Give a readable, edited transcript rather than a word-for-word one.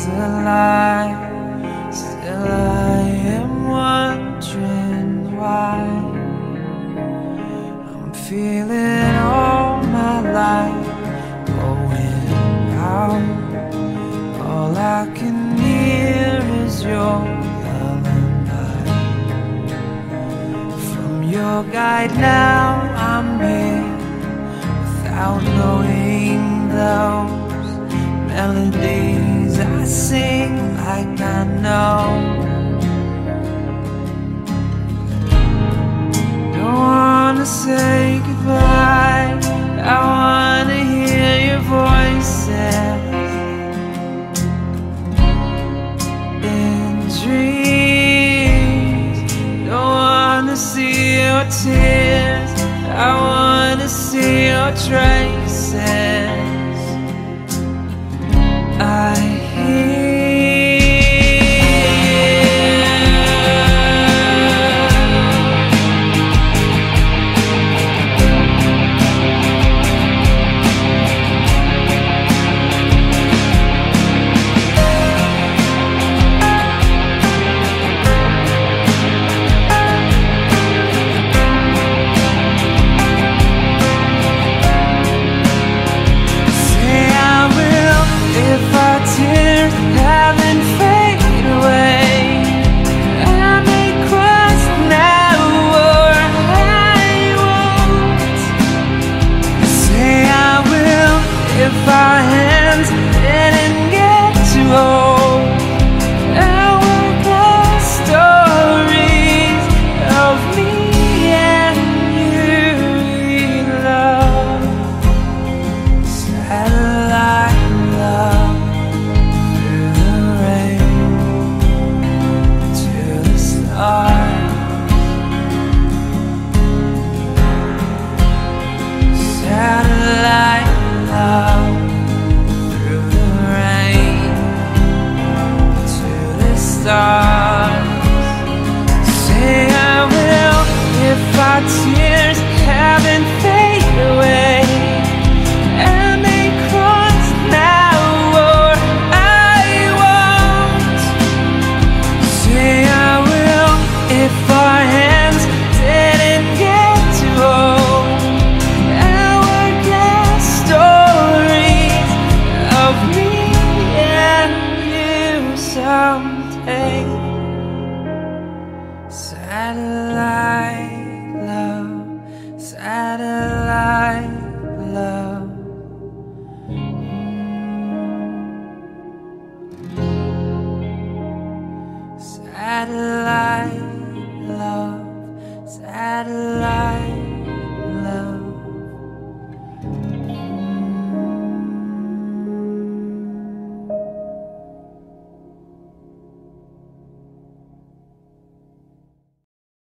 a lie. Still I am wondering why I'm feeling all my life going out. All I can hear is your lullaby. From your guide now I'm here, without knowing those melodies I sing like I know. Don't wanna say goodbye, I wanna